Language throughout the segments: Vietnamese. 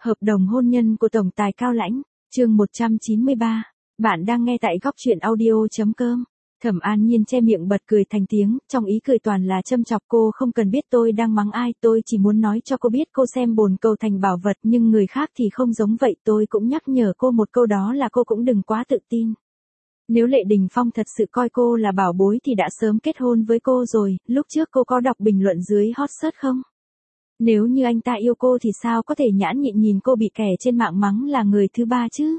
Hợp đồng hôn nhân của Tổng tài Cao Lãnh, chương 193. Bạn đang nghe tại góc truyện audio.com. Thẩm An Nhiên che miệng bật cười thành tiếng, trong ý cười toàn là châm chọc. Cô không cần biết tôi đang mắng ai, tôi chỉ muốn nói cho cô biết cô xem bồn cầu thành bảo vật nhưng người khác thì không giống vậy. Tôi cũng nhắc nhở cô một câu, đó là cô cũng đừng quá tự tin. Nếu Lệ Đình Phong thật sự coi cô là bảo bối thì đã sớm kết hôn với cô rồi. Lúc trước cô có đọc bình luận dưới hot search không? Nếu như anh ta yêu cô thì sao có thể nhãn nhịn nhìn cô bị kẻ trên mạng mắng là người thứ ba chứ?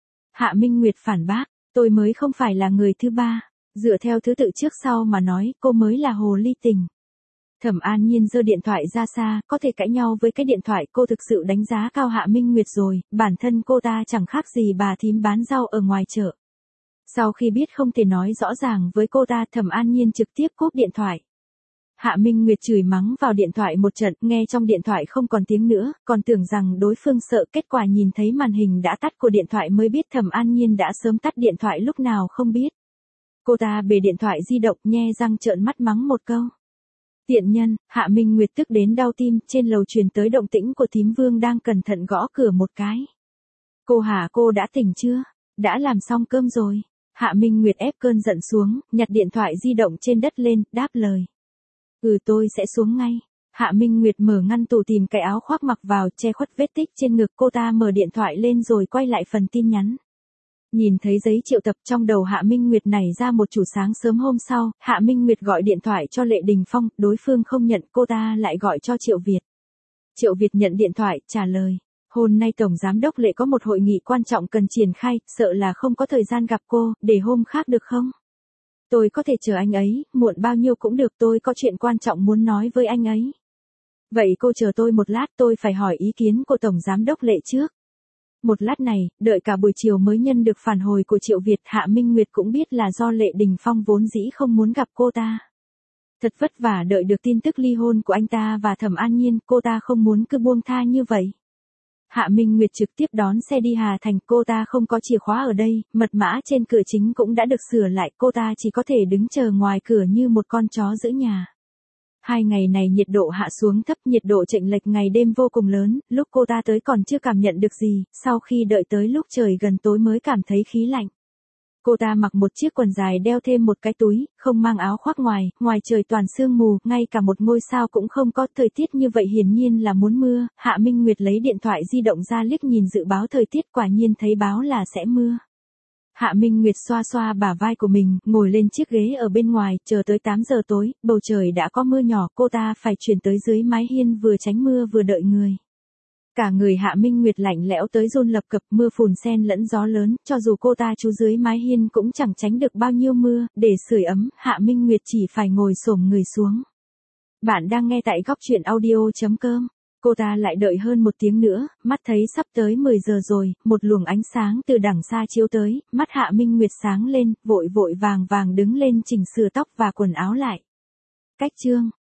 Hạ Minh Nguyệt phản bác, tôi mới không phải là người thứ ba. Dựa theo thứ tự trước sau mà nói, cô mới là hồ ly tình. Thẩm An Nhiên giơ điện thoại ra xa, có thể cãi nhau với cái điện thoại. Cô thực sự đánh giá cao Hạ Minh Nguyệt rồi, bản thân cô ta chẳng khác gì bà thím bán rau ở ngoài chợ. Sau khi biết không thể nói rõ ràng với cô ta, Thẩm An Nhiên trực tiếp cúp điện thoại. Hạ Minh Nguyệt chửi mắng vào điện thoại một trận, nghe trong điện thoại không còn tiếng nữa, còn tưởng rằng đối phương sợ, kết quả nhìn thấy màn hình đã tắt của điện thoại mới biết Thẩm An Nhiên đã sớm tắt điện thoại lúc nào không biết. Cô ta bề điện thoại di động, nhe răng trợn mắt mắng một câu. Tiện nhân. Hạ Minh Nguyệt tức đến đau tim. Trên lầu truyền tới động tĩnh của thím Vương đang cẩn thận gõ cửa một cái. Cô hả, cô đã tỉnh chưa? Đã làm xong cơm rồi. Hạ Minh Nguyệt ép cơn giận xuống, nhặt điện thoại di động trên đất lên, đáp lời. Tôi sẽ xuống ngay. Hạ Minh Nguyệt mở ngăn tủ tìm cái áo khoác mặc vào, che khuất vết tích trên ngực. Cô ta mở điện thoại lên rồi quay lại phần tin nhắn. Nhìn thấy giấy triệu tập, trong đầu Hạ Minh Nguyệt nảy ra một chủ. Sáng sớm hôm sau, Hạ Minh Nguyệt gọi điện thoại cho Lệ Đình Phong, đối phương không nhận, cô ta lại gọi cho Triệu Việt. Triệu Việt nhận điện thoại, trả lời. Hôm nay Tổng Giám đốc Lệ có một hội nghị quan trọng cần triển khai, sợ là không có thời gian gặp cô, để hôm khác được không? Tôi có thể chờ anh ấy, muộn bao nhiêu cũng được, tôi có chuyện quan trọng muốn nói với anh ấy. Vậy cô chờ tôi một lát, tôi phải hỏi ý kiến của Tổng Giám đốc Lệ trước. Một lát này, đợi cả buổi chiều mới nhân được phản hồi của Triệu Việt. Hạ Minh Nguyệt cũng biết là do Lệ Đình Phong vốn dĩ không muốn gặp cô ta. Thật vất vả đợi được tin tức ly hôn của anh ta và Thẩm An Nhiên, cô ta không muốn cứ buông tha như vậy. Hạ Minh Nguyệt trực tiếp đón xe đi Hà Thành, cô ta không có chìa khóa ở đây, mật mã trên cửa chính cũng đã được sửa lại, cô ta chỉ có thể đứng chờ ngoài cửa như một con chó giữ nhà. 2 ngày này nhiệt độ hạ xuống thấp, nhiệt độ chênh lệch ngày đêm vô cùng lớn, lúc cô ta tới còn chưa cảm nhận được gì, sau khi đợi tới lúc trời gần tối mới cảm thấy khí lạnh. Cô ta mặc một chiếc quần dài, đeo thêm một cái túi, không mang áo khoác ngoài trời toàn sương mù, ngay cả một ngôi sao cũng không có. Thời tiết như vậy hiển nhiên là muốn mưa. Hạ Minh Nguyệt lấy điện thoại di động ra liếc nhìn dự báo thời tiết, quả nhiên thấy báo là sẽ mưa. Hạ Minh Nguyệt xoa xoa bả vai của mình, ngồi lên chiếc ghế ở bên ngoài, chờ tới 8 giờ tối, bầu trời đã có mưa nhỏ, cô ta phải chuyển tới dưới mái hiên vừa tránh mưa vừa đợi người. Cả người Hạ Minh Nguyệt lạnh lẽo tới run lập cập, mưa phùn xen lẫn gió lớn, cho dù cô ta trú dưới mái hiên cũng chẳng tránh được bao nhiêu mưa. Để sưởi ấm, Hạ Minh Nguyệt chỉ phải ngồi xổm người xuống. Bạn đang nghe tại góc truyện audio.com. Cô ta lại đợi hơn 1 tiếng nữa, mắt thấy sắp tới 10 giờ rồi, một luồng ánh sáng từ đằng xa chiếu tới, mắt Hạ Minh Nguyệt sáng lên, vội vàng đứng lên chỉnh sửa tóc và quần áo lại. Cách chương